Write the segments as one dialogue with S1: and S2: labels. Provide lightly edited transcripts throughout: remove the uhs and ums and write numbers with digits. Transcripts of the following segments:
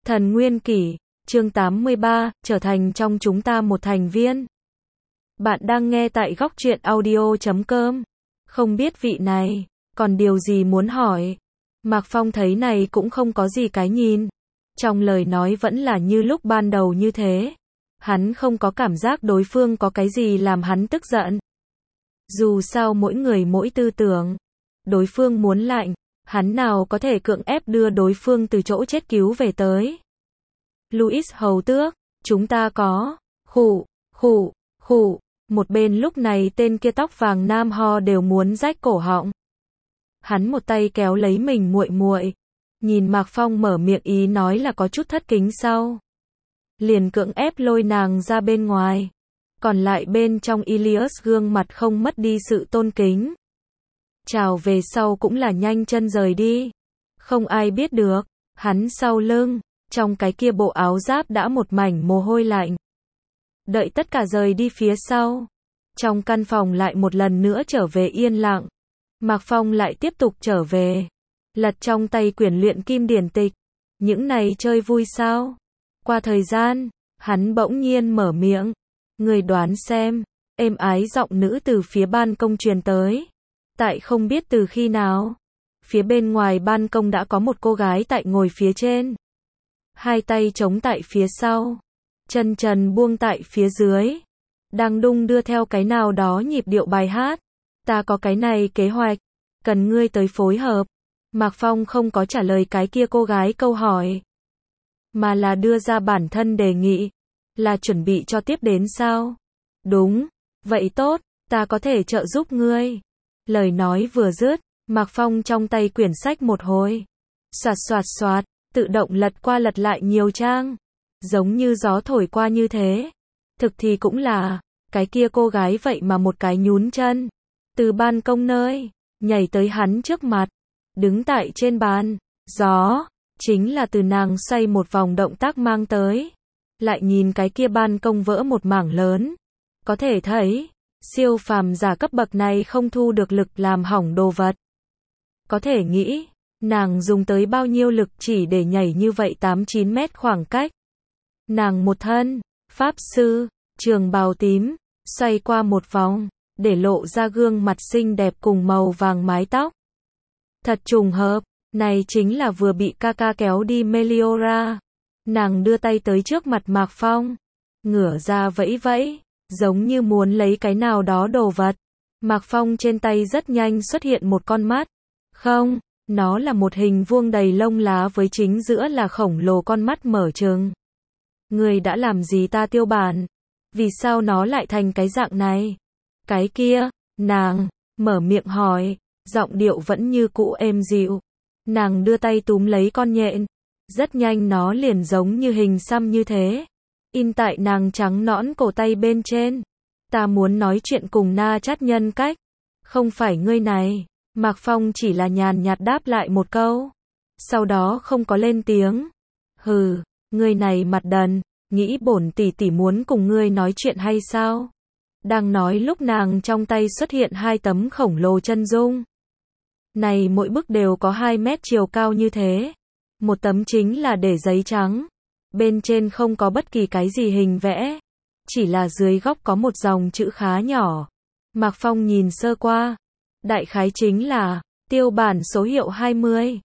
S1: Thần Nguyên Kỷ, chương 83, trở thành trong chúng ta một thành viên. Bạn đang nghe tại góc truyện audio.com. Không biết vị này, còn điều gì muốn hỏi? Mạc Phong thấy này cũng không có gì cái nhìn. Trong lời nói vẫn là như lúc ban đầu như thế. Hắn không có cảm giác đối phương có cái gì làm hắn tức giận. Dù sao mỗi người mỗi tư tưởng. Đối phương muốn lạnh, hắn nào có thể cưỡng ép đưa đối phương từ chỗ chết cứu về tới. Louis hầu tước, chúng ta có, khụ, một bên lúc này tên kia tóc vàng nam ho đều muốn rách cổ họng. Hắn một tay kéo lấy mình muội muội, nhìn Mạc Phong mở miệng ý nói là có chút thất kính sau. Liền cưỡng ép lôi nàng ra bên ngoài. Còn lại bên trong Ilias gương mặt không mất đi sự tôn kính. Chào về sau cũng là nhanh chân rời đi. Không ai biết được, hắn sau lưng, trong cái kia bộ áo giáp đã một mảnh mồ hôi lạnh. Đợi tất cả rời đi phía sau. Trong căn phòng lại một lần nữa trở về yên lặng. Mạc Phong lại tiếp tục trở về. Lật trong tay quyển luyện kim điển tịch. Những này chơi vui sao? Qua thời gian, hắn bỗng nhiên mở miệng. Người đoán xem, êm ái giọng nữ từ phía ban công truyền tới. Tại không biết từ khi nào, phía bên ngoài ban công đã có một cô gái tại ngồi phía trên. Hai tay chống tại phía sau, chân trần buông tại phía dưới. Đang đung đưa theo cái nào đó nhịp điệu bài hát. Ta có cái này kế hoạch, cần ngươi tới phối hợp. Mạc Phong không có trả lời cái kia cô gái câu hỏi, mà là đưa ra bản thân đề nghị. Là chuẩn bị cho tiếp đến sao? Đúng, vậy tốt, ta có thể trợ giúp ngươi. Lời nói vừa dứt, Mạc Phong trong tay quyển sách một hồi. Soạt, tự động lật qua lật lại nhiều trang. Giống như gió thổi qua như thế. Thực thì cũng là, cái kia cô gái vậy mà một cái nhún chân. Từ ban công nơi, nhảy tới hắn trước mặt. Đứng tại trên bàn, gió, chính là từ nàng xoay một vòng động tác mang tới. Lại nhìn cái kia ban công vỡ một mảng lớn. Có thể thấy, siêu phàm giả cấp bậc này không thu được lực làm hỏng đồ vật. Có thể nghĩ, nàng dùng tới bao nhiêu lực chỉ để nhảy như vậy 8-9 mét khoảng cách. Nàng một thân, pháp sư, trường bào tím, xoay qua một vòng, để lộ ra gương mặt xinh đẹp cùng màu vàng mái tóc. Thật trùng hợp, này chính là vừa bị Kaka kéo đi Meliora. Nàng đưa tay tới trước mặt Mạc Phong, ngửa ra vẫy vẫy, giống như muốn lấy cái nào đó đồ vật. Mạc Phong trên tay rất nhanh xuất hiện một con mắt. Không, nó là một hình vuông đầy lông lá với chính giữa là khổng lồ con mắt mở trừng. Người đã làm gì ta Tiêu Bản? Vì sao nó lại thành cái dạng này? Cái kia, nàng, mở miệng hỏi, giọng điệu vẫn như cũ êm dịu. Nàng đưa tay túm lấy con nhện. Rất nhanh nó liền giống như hình xăm như thế. In tại nàng trắng nõn cổ tay bên trên. Ta muốn nói chuyện cùng Na Chát nhân cách. Không phải ngươi này. Mạc Phong chỉ là nhàn nhạt đáp lại một câu. Sau đó không có lên tiếng. Hừ, ngươi này mặt đần. Nghĩ bổn tỷ tỷ muốn cùng ngươi nói chuyện hay sao? Đang nói lúc nàng trong tay xuất hiện hai tấm khổng lồ chân dung. Này mỗi bức đều có 2 mét chiều cao như thế. Một tấm chính là để giấy trắng. Bên trên không có bất kỳ cái gì hình vẽ. Chỉ là dưới góc có một dòng chữ khá nhỏ. Mạc Phong nhìn sơ qua. Đại khái chính là, tiêu bản số hiệu 20.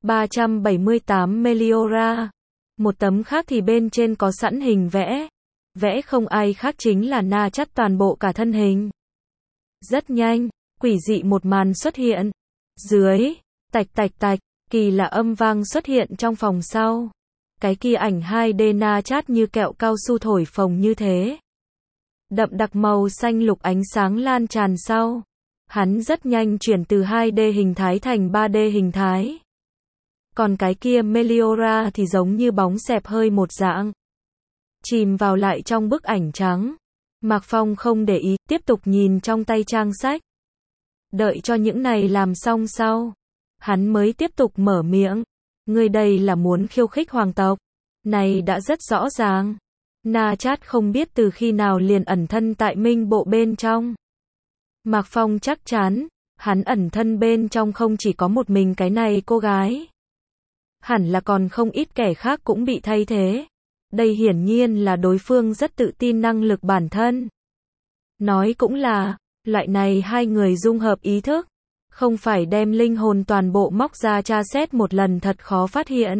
S1: 378 Meliora. Một tấm khác thì bên trên có sẵn hình vẽ. Vẽ không ai khác chính là Na Chát toàn bộ cả thân hình. Rất nhanh, quỷ dị một màn xuất hiện. Dưới, tạch, kỳ lạ âm vang xuất hiện trong phòng sau. Cái kia ảnh 2D Na Chát như kẹo cao su thổi phồng như thế. Đậm đặc màu xanh lục ánh sáng lan tràn sau. Hắn rất nhanh chuyển từ 2D hình thái thành 3D hình thái. Còn cái kia Meliora thì giống như bóng xẹp hơi một dạng. Chìm vào lại trong bức ảnh trắng. Mạc Phong không để ý, tiếp tục nhìn trong tay trang sách. Đợi cho những này làm xong sau. Hắn mới tiếp tục mở miệng. Người đây là muốn khiêu khích hoàng tộc. Này đã rất rõ ràng. Na Chát không biết từ khi nào liền ẩn thân tại Minh Bộ bên trong. Mạc Phong chắc chắn, hắn ẩn thân bên trong không chỉ có một mình cái này cô gái. hẳn là còn không ít kẻ khác cũng bị thay thế. Đây hiển nhiên là đối phương rất tự tin năng lực bản thân. Nói cũng là, loại này hai người dung hợp ý thức, không phải đem linh hồn toàn bộ móc ra tra xét một lần thật khó phát hiện.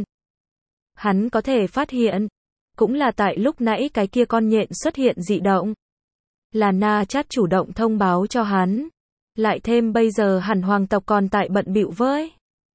S1: Hắn có thể phát hiện, cũng là tại lúc nãy cái kia con nhện xuất hiện dị động. Là Na Chát chủ động thông báo cho hắn. Lại thêm bây giờ hẳn hoàng tộc còn tại bận bịu với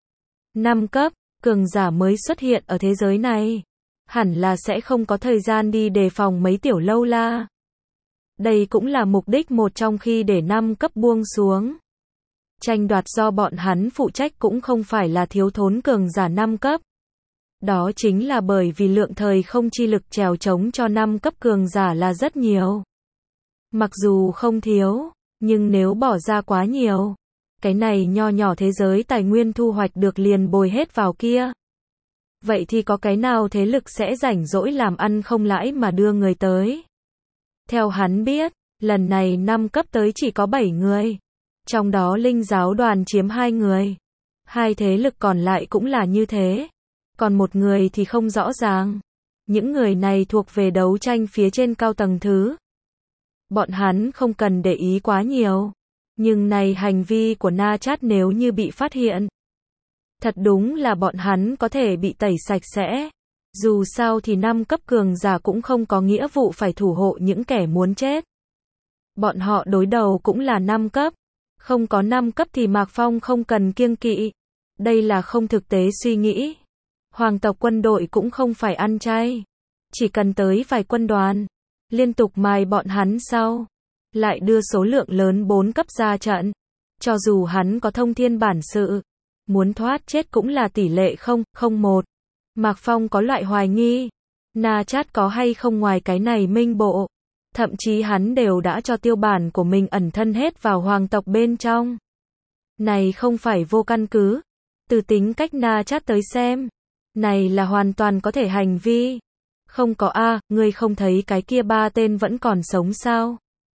S1: 5 cấp, cường giả mới xuất hiện ở thế giới này. Hẳn là sẽ không có thời gian đi đề phòng mấy tiểu lâu la. Đây cũng là mục đích một trong khi để 5 cấp buông xuống. Tranh đoạt do bọn hắn phụ trách cũng không phải là thiếu thốn cường giả 5 cấp. Đó chính là bởi vì lượng thời không chi lực trèo trống cho 5 cấp cường giả là rất nhiều. Mặc dù không thiếu, nhưng nếu bỏ ra quá nhiều, cái này nho nhỏ thế giới tài nguyên thu hoạch được liền bồi hết vào kia. Vậy thì có cái nào thế lực sẽ rảnh rỗi làm ăn không lãi mà đưa người tới? Theo hắn biết, lần này 5 cấp tới chỉ có 7 người. Trong đó linh giáo đoàn chiếm 2 người. Hai thế lực còn lại cũng là như thế. Còn một người thì không rõ ràng. Những người này thuộc về đấu tranh phía trên cao tầng thứ. Bọn hắn không cần để ý quá nhiều. Nhưng này hành vi của Na Chát nếu như bị phát hiện, thật đúng là bọn hắn có thể bị tẩy sạch sẽ. Dù sao thì 5 cấp cường giả cũng không có nghĩa vụ phải thủ hộ những kẻ muốn chết. Bọn họ đối đầu cũng là 5 cấp. Không có 5 cấp thì Mạc Phong không cần kiêng kỵ. Đây là không thực tế suy nghĩ. Hoàng tộc quân đội cũng không phải ăn chay. Chỉ cần tới vài quân đoàn, liên tục mài bọn hắn sau. Lại đưa số lượng lớn 4 cấp ra trận. Cho dù hắn có thông thiên bản sự, muốn thoát chết cũng là tỷ lệ 0,01. Mạc Phong có loại hoài nghi. Na Chát có hay không ngoài cái này minh bộ. Thậm chí hắn đều đã cho tiêu bản của mình ẩn thân hết vào hoàng tộc bên trong. Này không phải vô căn cứ. Từ tính cách Na Chát tới xem, này là hoàn toàn có thể hành vi. Không có ngươi không thấy cái kia 3 tên vẫn còn sống sao?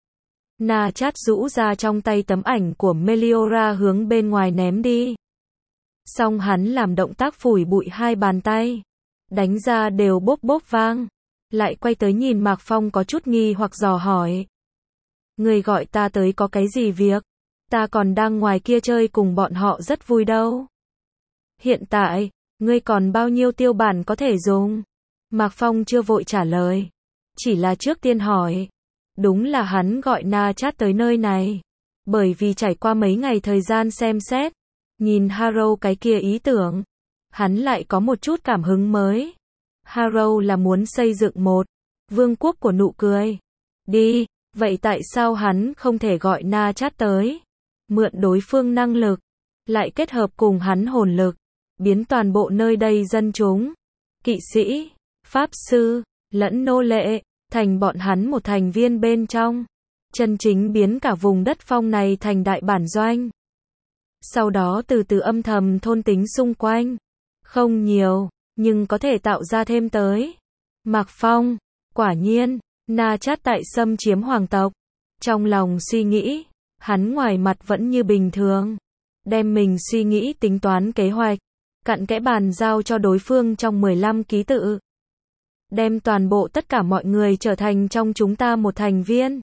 S1: Na Chát rũ ra trong tay tấm ảnh của Meliora hướng bên ngoài ném đi. Xong hắn làm động tác phủi bụi 2 bàn tay. Đánh ra đều bốp bốp vang. Lại quay tới nhìn Mạc Phong có chút nghi hoặc dò hỏi. Người gọi ta tới có cái gì việc? Ta còn đang ngoài kia chơi cùng bọn họ rất vui đâu. Hiện tại, ngươi còn bao nhiêu tiêu bản có thể dùng? Mạc Phong chưa vội trả lời. Chỉ là trước tiên hỏi. Đúng là hắn gọi Na Chát tới nơi này. Bởi vì trải qua mấy ngày thời gian xem xét, nhìn Harrow cái kia ý tưởng, hắn lại có một chút cảm hứng mới. Harrow là muốn xây dựng một vương quốc của nụ cười. Đi, vậy tại sao hắn không thể gọi Na Chát tới? Mượn đối phương năng lực, lại kết hợp cùng hắn hồn lực, biến toàn bộ nơi đây dân chúng, kỵ sĩ, pháp sư, lẫn nô lệ, thành bọn hắn một thành viên bên trong. Chân chính biến cả vùng đất phong này thành đại bản doanh. Sau đó từ từ âm thầm thôn tính xung quanh. Không nhiều, nhưng có thể tạo ra thêm tới. Mạc Phong, quả nhiên, Na Chát tại xâm chiếm hoàng tộc. Trong lòng suy nghĩ, hắn ngoài mặt vẫn như bình thường. Đem mình suy nghĩ tính toán kế hoạch, cặn kẽ bàn giao cho đối phương trong 15 ký tự. Đem toàn bộ tất cả mọi người trở thành trong chúng ta một thành viên.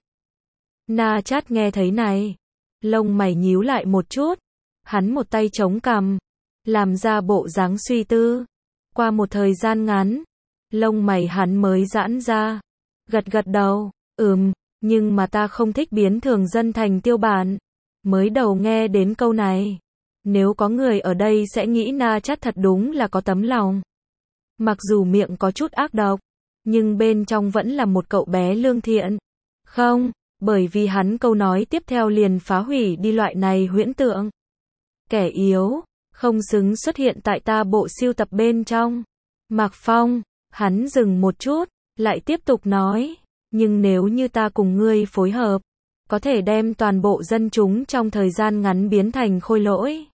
S1: Na Chát nghe thấy này, lông mày nhíu lại một chút. Hắn một tay chống cằm, làm ra bộ dáng suy tư. Qua một thời gian ngắn, lông mày hắn mới giãn ra. Gật gật đầu, nhưng mà ta không thích biến thường dân thành tiêu bản. Mới đầu nghe đến câu này, nếu có người ở đây sẽ nghĩ Na Chát thật đúng là có tấm lòng. Mặc dù miệng có chút ác độc, nhưng bên trong vẫn là một cậu bé lương thiện. Không, bởi vì hắn câu nói tiếp theo liền phá hủy đi loại này huyễn tượng. Kẻ yếu, không xứng xuất hiện tại ta bộ sưu tập bên trong. Mạc Phong, hắn dừng một chút, lại tiếp tục nói, nhưng nếu như ta cùng ngươi phối hợp, có thể đem toàn bộ dân chúng trong thời gian ngắn biến thành khôi lỗi.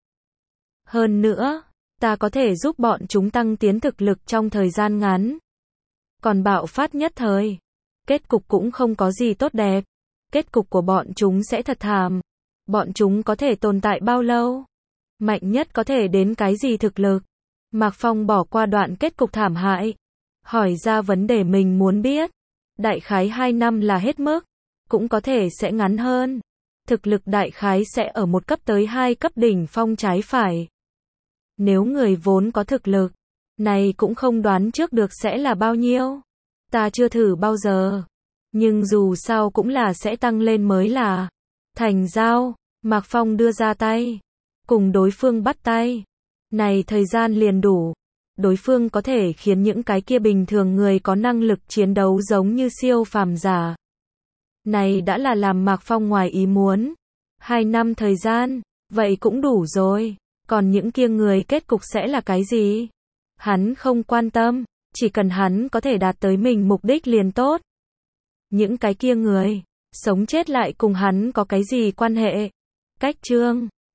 S1: Hơn nữa, ta có thể giúp bọn chúng tăng tiến thực lực trong thời gian ngắn. Còn bạo phát nhất thời, kết cục cũng không có gì tốt đẹp. Kết cục của bọn chúng sẽ thật thảm. Bọn chúng có thể tồn tại bao lâu? Mạnh nhất có thể đến cái gì thực lực? Mạc Phong bỏ qua đoạn kết cục thảm hại, hỏi ra vấn đề mình muốn biết. Đại khái 2 năm là hết mức, cũng có thể sẽ ngắn hơn. Thực lực đại khái sẽ ở 1 cấp tới 2 cấp đỉnh phong trái phải. Nếu người vốn có thực lực, này cũng không đoán trước được sẽ là bao nhiêu. Ta chưa thử bao giờ, nhưng dù sao cũng là sẽ tăng lên mới là. Thành giao, Mạc Phong đưa ra tay, cùng đối phương bắt tay. Này thời gian liền đủ. Đối phương có thể khiến những cái kia bình thường người có năng lực chiến đấu giống như siêu phàm giả. Này đã là làm Mạc Phong ngoài ý muốn. 2 năm thời gian, vậy cũng đủ rồi. Còn những kia người kết cục sẽ là cái gì? Hắn không quan tâm, chỉ cần hắn có thể đạt tới mình mục đích liền tốt. Những cái kia người, sống chết lại cùng hắn có cái gì quan hệ? Cách chương